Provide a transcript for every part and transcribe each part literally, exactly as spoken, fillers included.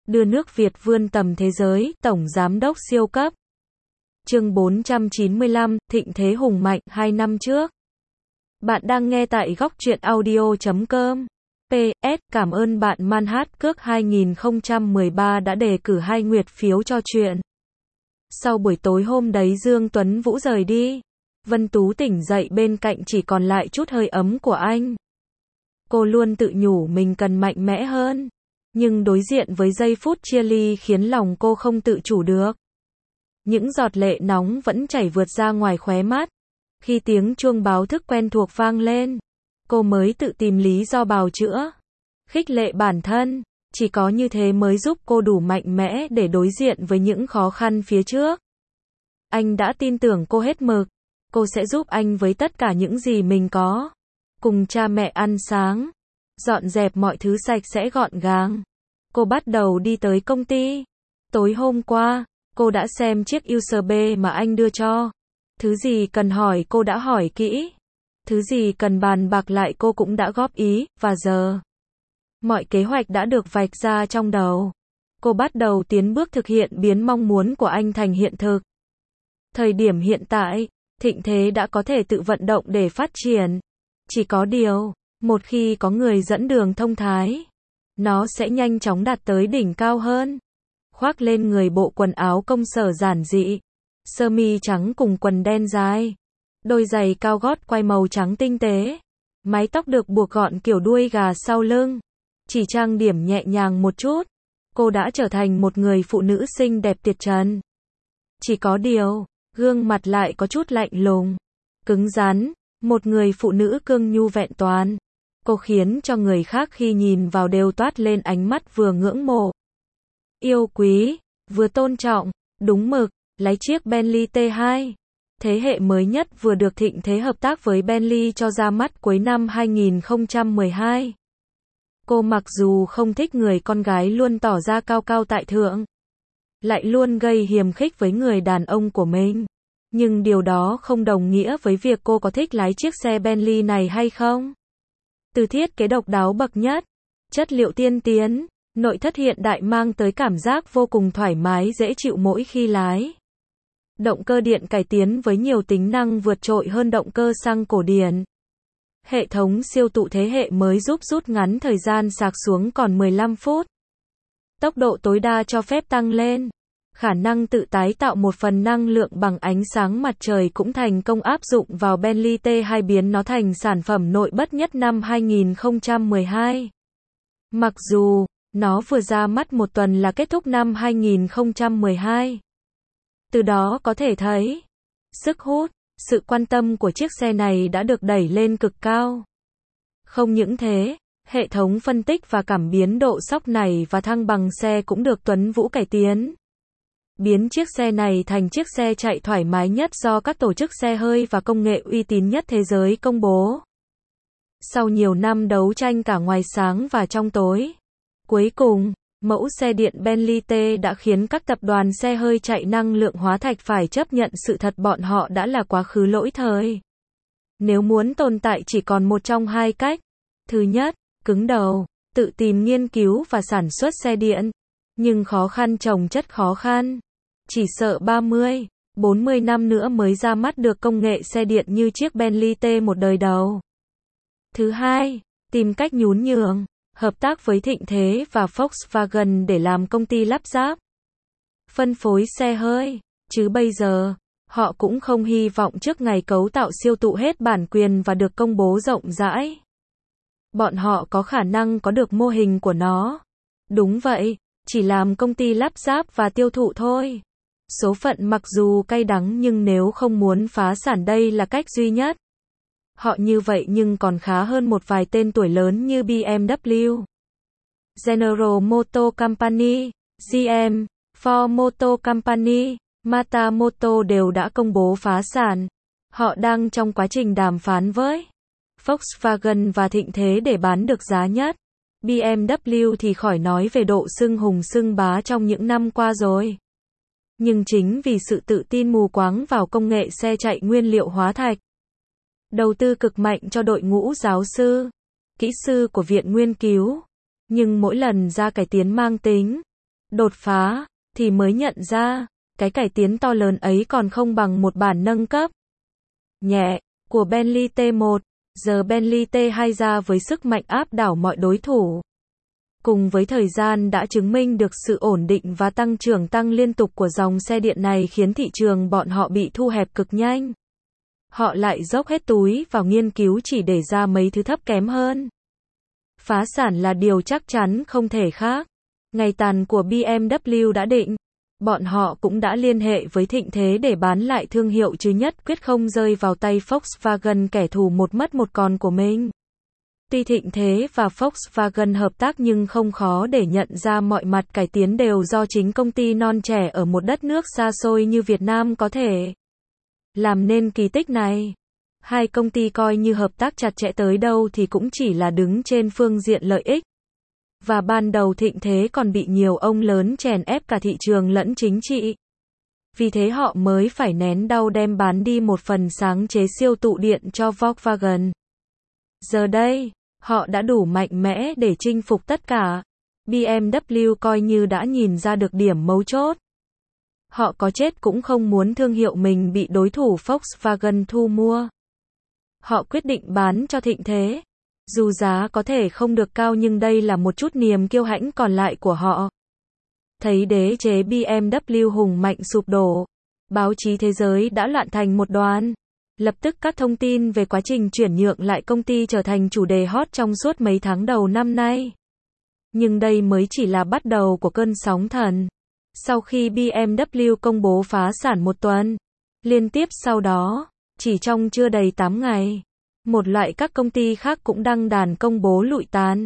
đưa nước Việt vươn tầm thế giới, Tổng Giám đốc siêu cấp. Chương bốn trăm chín mươi lăm, Thịnh thế hùng mạnh, hai năm trước. Bạn đang nghe tại góc truyện audio chấm com. pê ét, cảm ơn bạn Manhat Cước hai không một ba đã đề cử hai nguyệt phiếu cho chuyện. Sau buổi tối hôm đấy Dương Tuấn Vũ rời đi. Vân Tú tỉnh dậy bên cạnh chỉ còn lại chút hơi ấm của anh. Cô luôn tự nhủ mình cần mạnh mẽ hơn. Nhưng đối diện với giây phút chia ly khiến lòng cô không tự chủ được. Những giọt lệ nóng vẫn chảy vượt ra ngoài khóe mắt. Khi tiếng chuông báo thức quen thuộc vang lên, cô mới tự tìm lý do bào chữa. Khích lệ bản thân, chỉ có như thế mới giúp cô đủ mạnh mẽ để đối diện với những khó khăn phía trước. Anh đã tin tưởng cô hết mực. Cô sẽ giúp anh với tất cả những gì mình có. Cùng cha mẹ ăn sáng, dọn dẹp mọi thứ sạch sẽ gọn gàng. Cô bắt đầu đi tới công ty. Tối hôm qua, cô đã xem chiếc u ét bê mà anh đưa cho. Thứ gì cần hỏi cô đã hỏi kỹ. Thứ gì cần bàn bạc lại cô cũng đã góp ý, và giờ mọi kế hoạch đã được vạch ra trong đầu. Cô bắt đầu tiến bước thực hiện biến mong muốn của anh thành hiện thực. Thời điểm hiện tại, Thịnh Thế đã có thể tự vận động để phát triển. Chỉ có điều, một khi có người dẫn đường thông thái, nó sẽ nhanh chóng đạt tới đỉnh cao hơn. Khoác lên người bộ quần áo công sở giản dị, sơ mi trắng cùng quần đen dài, đôi giày cao gót quai màu trắng tinh tế, mái tóc được buộc gọn kiểu đuôi gà sau lưng, chỉ trang điểm nhẹ nhàng một chút, cô đã trở thành một người phụ nữ xinh đẹp tuyệt trần. Chỉ có điều, gương mặt lại có chút lạnh lùng, cứng rắn, một người phụ nữ cương nhu vẹn toàn. Cô khiến cho người khác khi nhìn vào đều toát lên ánh mắt vừa ngưỡng mộ, yêu quý, vừa tôn trọng, đúng mực. Lấy chiếc Bentley T hai, thế hệ mới nhất vừa được Thịnh Thế hợp tác với Bentley cho ra mắt cuối năm hai không một hai. Cô mặc dù không thích người con gái luôn tỏ ra cao cao tại thượng, lại luôn gây hiềm khích với người đàn ông của mình, nhưng điều đó không đồng nghĩa với việc cô có thích lái chiếc xe Bentley này hay không. Từ thiết kế độc đáo bậc nhất, chất liệu tiên tiến, nội thất hiện đại mang tới cảm giác vô cùng thoải mái dễ chịu mỗi khi lái. Động cơ điện cải tiến với nhiều tính năng vượt trội hơn động cơ xăng cổ điển. Hệ thống siêu tụ thế hệ mới giúp rút ngắn thời gian sạc xuống còn mười lăm phút. Tốc độ tối đa cho phép tăng lên. Khả năng tự tái tạo một phần năng lượng bằng ánh sáng mặt trời cũng thành công áp dụng vào Bentley T hai biến nó thành sản phẩm nội bất nhất năm hai không một hai. Mặc dù, nó vừa ra mắt một tuần là kết thúc năm hai không một hai. Từ đó có thể thấy, sức hút, sự quan tâm của chiếc xe này đã được đẩy lên cực cao. Không những thế, hệ thống phân tích và cảm biến độ sóc này và thăng bằng xe cũng được Tuấn Vũ cải tiến. Biến chiếc xe này thành chiếc xe chạy thoải mái nhất do các tổ chức xe hơi và công nghệ uy tín nhất thế giới công bố. Sau nhiều năm đấu tranh cả ngoài sáng và trong tối, cuối cùng, mẫu xe điện Bentley T đã khiến các tập đoàn xe hơi chạy năng lượng hóa thạch phải chấp nhận sự thật bọn họ đã là quá khứ lỗi thời. Nếu muốn tồn tại chỉ còn một trong hai cách. Thứ nhất, cứng đầu, tự tìm nghiên cứu và sản xuất xe điện. Nhưng khó khăn chồng chất khó khăn. Chỉ sợ ba mươi, bốn mươi năm nữa mới ra mắt được công nghệ xe điện như chiếc Bentley T một đời đầu. Thứ hai, tìm cách nhún nhường. Hợp tác với Thịnh Thế và Volkswagen để làm công ty lắp ráp, phân phối xe hơi, chứ bây giờ, họ cũng không hy vọng trước ngày cấu tạo siêu tụ hết bản quyền và được công bố rộng rãi. Bọn họ có khả năng có được mô hình của nó. Đúng vậy, chỉ làm công ty lắp ráp và tiêu thụ thôi. Số phận mặc dù cay đắng nhưng nếu không muốn phá sản đây là cách duy nhất. Họ như vậy nhưng còn khá hơn một vài tên tuổi lớn như bê em W, General Motors Company, giê em, Ford Motor Company, Mata Motor đều đã công bố phá sản. Họ đang trong quá trình đàm phán với Volkswagen và Thịnh Thế để bán được giá nhất. bê em W thì khỏi nói về độ xưng hùng xưng bá trong những năm qua rồi. Nhưng chính vì sự tự tin mù quáng vào công nghệ xe chạy nguyên liệu hóa thạch, đầu tư cực mạnh cho đội ngũ giáo sư, kỹ sư của Viện Nghiên cứu, nhưng mỗi lần ra cải tiến mang tính đột phá, thì mới nhận ra, cái cải tiến to lớn ấy còn không bằng một bản nâng cấp nhẹ của Bentley T một. Giờ Bentley T hai ra với sức mạnh áp đảo mọi đối thủ. Cùng với thời gian đã chứng minh được sự ổn định và tăng trưởng tăng liên tục của dòng xe điện này khiến thị trường bọn họ bị thu hẹp cực nhanh. Họ lại dốc hết túi vào nghiên cứu chỉ để ra mấy thứ thấp kém hơn. Phá sản là điều chắc chắn không thể khác. Ngày tàn của bê em vê đã định. Bọn họ cũng đã liên hệ với Thịnh Thế để bán lại thương hiệu chứ nhất quyết không rơi vào tay Volkswagen, kẻ thù một mất một còn của mình. Tuy Thịnh Thế và Volkswagen hợp tác nhưng không khó để nhận ra mọi mặt cải tiến đều do chính công ty non trẻ ở một đất nước xa xôi như Việt Nam có thể làm nên kỳ tích này. Hai công ty coi như hợp tác chặt chẽ tới đâu thì cũng chỉ là đứng trên phương diện lợi ích. Và ban đầu Thịnh Thế còn bị nhiều ông lớn chèn ép cả thị trường lẫn chính trị. Vì thế họ mới phải nén đau đem bán đi một phần sáng chế siêu tụ điện cho Volkswagen. Giờ đây, họ đã đủ mạnh mẽ để chinh phục tất cả. bê em vê coi như đã nhìn ra được điểm mấu chốt. Họ có chết cũng không muốn thương hiệu mình bị đối thủ Volkswagen thu mua. Họ quyết định bán cho Thịnh Thế. Dù giá có thể không được cao nhưng đây là một chút niềm kiêu hãnh còn lại của họ. Thấy đế chế bê em vê hùng mạnh sụp đổ, báo chí thế giới đã loạn thành một đoàn. Lập tức các thông tin về quá trình chuyển nhượng lại công ty trở thành chủ đề hot trong suốt mấy tháng đầu năm nay. Nhưng đây mới chỉ là bắt đầu của cơn sóng thần. Sau khi bê em vê công bố phá sản một tuần, liên tiếp sau đó, chỉ trong chưa đầy tám ngày, một loại các công ty khác cũng đăng đàn công bố lụi tàn.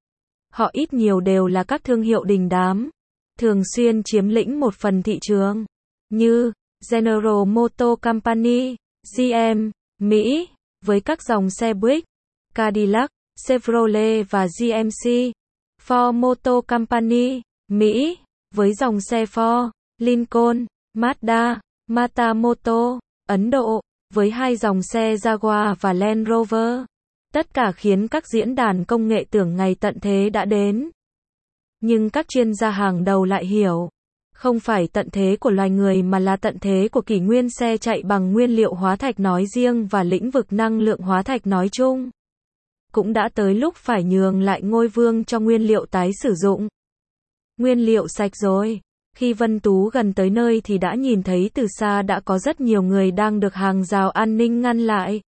Họ ít nhiều đều là các thương hiệu đình đám, thường xuyên chiếm lĩnh một phần thị trường, như General Motors Company, giê em, Mỹ, với các dòng xe Buick, Cadillac, Chevrolet và giê em xê, Ford Motor Company, Mỹ, với dòng xe Ford, Lincoln, Mazda, Tata Motor, Ấn Độ, với hai dòng xe Jaguar và Land Rover. Tất cả khiến các diễn đàn công nghệ tưởng ngày tận thế đã đến. Nhưng các chuyên gia hàng đầu lại hiểu, không phải tận thế của loài người mà là tận thế của kỷ nguyên xe chạy bằng nguyên liệu hóa thạch nói riêng và lĩnh vực năng lượng hóa thạch nói chung. Cũng đã tới lúc phải nhường lại ngôi vương cho nguyên liệu tái sử dụng. Nguyên liệu sạch rồi. Khi Vân Tú gần tới nơi thì đã nhìn thấy từ xa đã có rất nhiều người đang được hàng rào an ninh ngăn lại.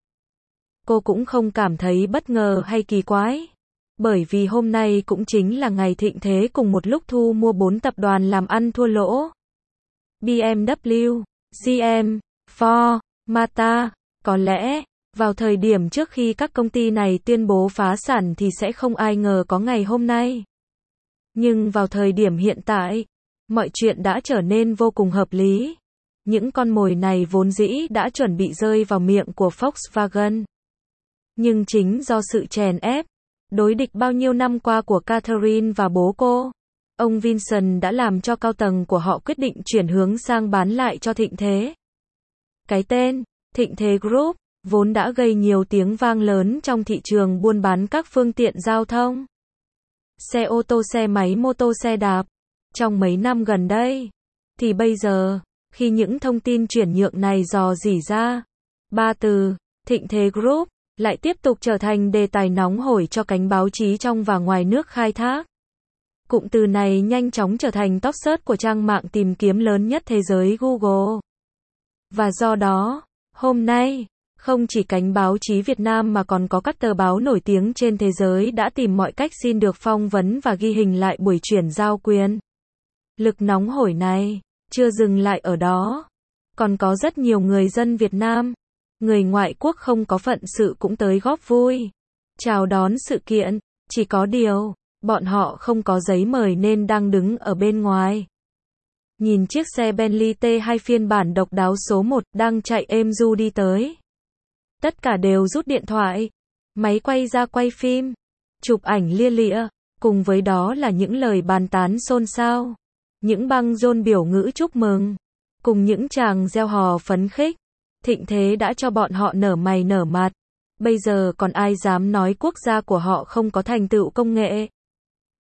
Cô cũng không cảm thấy bất ngờ hay kỳ quái. Bởi vì hôm nay cũng chính là ngày Thịnh Thế cùng một lúc thu mua bốn tập đoàn làm ăn thua lỗ. bê em vê, giê em, Ford, Mazda. Có lẽ, vào thời điểm trước khi các công ty này tuyên bố phá sản thì sẽ không ai ngờ có ngày hôm nay. Nhưng vào thời điểm hiện tại, mọi chuyện đã trở nên vô cùng hợp lý. Những con mồi này vốn dĩ đã chuẩn bị rơi vào miệng của Volkswagen. Nhưng chính do sự chèn ép, đối địch bao nhiêu năm qua của Catherine và bố cô, ông Vincent đã làm cho cao tầng của họ quyết định chuyển hướng sang bán lại cho Thịnh Thế. Cái tên, Thịnh Thế Group, vốn đã gây nhiều tiếng vang lớn trong thị trường buôn bán các phương tiện giao thông. Xe ô tô, xe máy, mô tô, xe đạp. Trong mấy năm gần đây, thì bây giờ, khi những thông tin chuyển nhượng này dò dỉ ra, ba từ, Thịnh Thế Group, lại tiếp tục trở thành đề tài nóng hổi cho cánh báo chí trong và ngoài nước khai thác. Cụm từ này nhanh chóng trở thành top search của trang mạng tìm kiếm lớn nhất thế giới Google. Và do đó, hôm nay, không chỉ cánh báo chí Việt Nam mà còn có các tờ báo nổi tiếng trên thế giới đã tìm mọi cách xin được phỏng vấn và ghi hình lại buổi chuyển giao quyền lực nóng hổi này. Chưa dừng lại ở đó, còn có rất nhiều người dân Việt Nam, người ngoại quốc không có phận sự cũng tới góp vui, chào đón sự kiện. Chỉ có điều, bọn họ không có giấy mời nên đang đứng ở bên ngoài. Nhìn chiếc xe Bentley T hai phiên bản độc đáo số một đang chạy êm du đi tới. Tất cả đều rút điện thoại, máy quay ra quay phim, chụp ảnh lia lịa, cùng với đó là những lời bàn tán xôn xao, những băng rôn biểu ngữ chúc mừng, cùng những chàng reo hò phấn khích. Thịnh Thế đã cho bọn họ nở mày nở mặt. Bây giờ còn ai dám nói quốc gia của họ không có thành tựu công nghệ?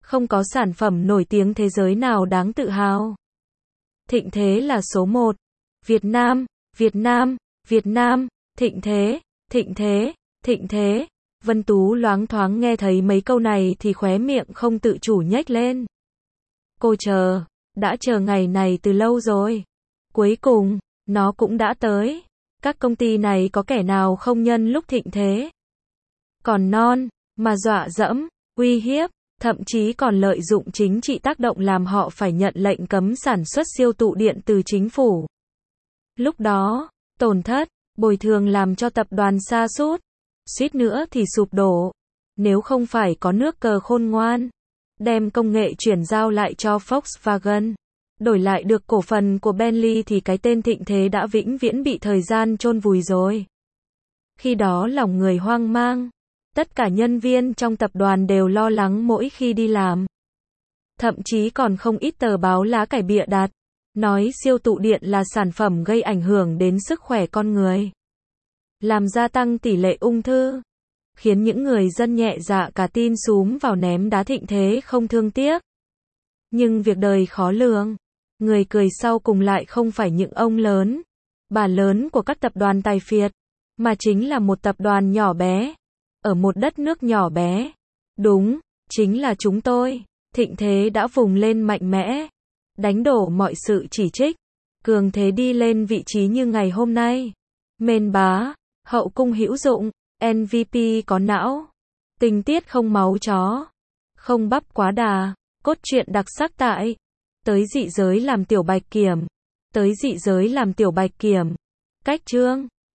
Không có sản phẩm nổi tiếng thế giới nào đáng tự hào. Thịnh Thế là số một. Việt Nam, Việt Nam, Việt Nam, Thịnh Thế, Thịnh Thế, Thịnh Thế. Vân Tú loáng thoáng nghe thấy mấy câu này thì khóe miệng không tự chủ nhếch lên. Cô chờ, đã chờ ngày này từ lâu rồi. Cuối cùng, nó cũng đã tới. Các công ty này có kẻ nào không nhân lúc thịnh thế còn non, mà dọa dẫm, uy hiếp, thậm chí còn lợi dụng chính trị tác động làm họ phải nhận lệnh cấm sản xuất siêu tụ điện từ chính phủ. Lúc đó, tổn thất, bồi thường làm cho tập đoàn sa sút, suýt nữa thì sụp đổ. Nếu không phải có nước cờ khôn ngoan, đem công nghệ chuyển giao lại cho Volkswagen, đổi lại được cổ phần của Bentley thì cái tên Thịnh Thế đã vĩnh viễn bị thời gian chôn vùi rồi. Khi đó lòng người hoang mang, tất cả nhân viên trong tập đoàn đều lo lắng mỗi khi đi làm. Thậm chí còn không ít tờ báo lá cải bịa đặt, nói siêu tụ điện là sản phẩm gây ảnh hưởng đến sức khỏe con người, làm gia tăng tỷ lệ ung thư, khiến những người dân nhẹ dạ cả tin xúm vào ném đá Thịnh Thế không thương tiếc. Nhưng việc đời khó lường, người cười sau cùng lại không phải những ông lớn, bà lớn của các tập đoàn tài phiệt, mà chính là một tập đoàn nhỏ bé, ở một đất nước nhỏ bé. Đúng, chính là chúng tôi. Thịnh Thế đã vùng lên mạnh mẽ, đánh đổ mọi sự chỉ trích, cường thế đi lên vị trí như ngày hôm nay. Mên bá, hậu cung hữu dụng, em vê pê có não, tình tiết không máu chó, không bắp quá đà, cốt truyện đặc sắc tại Tới dị giới làm tiểu bạch kiểm. Tới dị giới làm tiểu bạch kiểm. Cách chương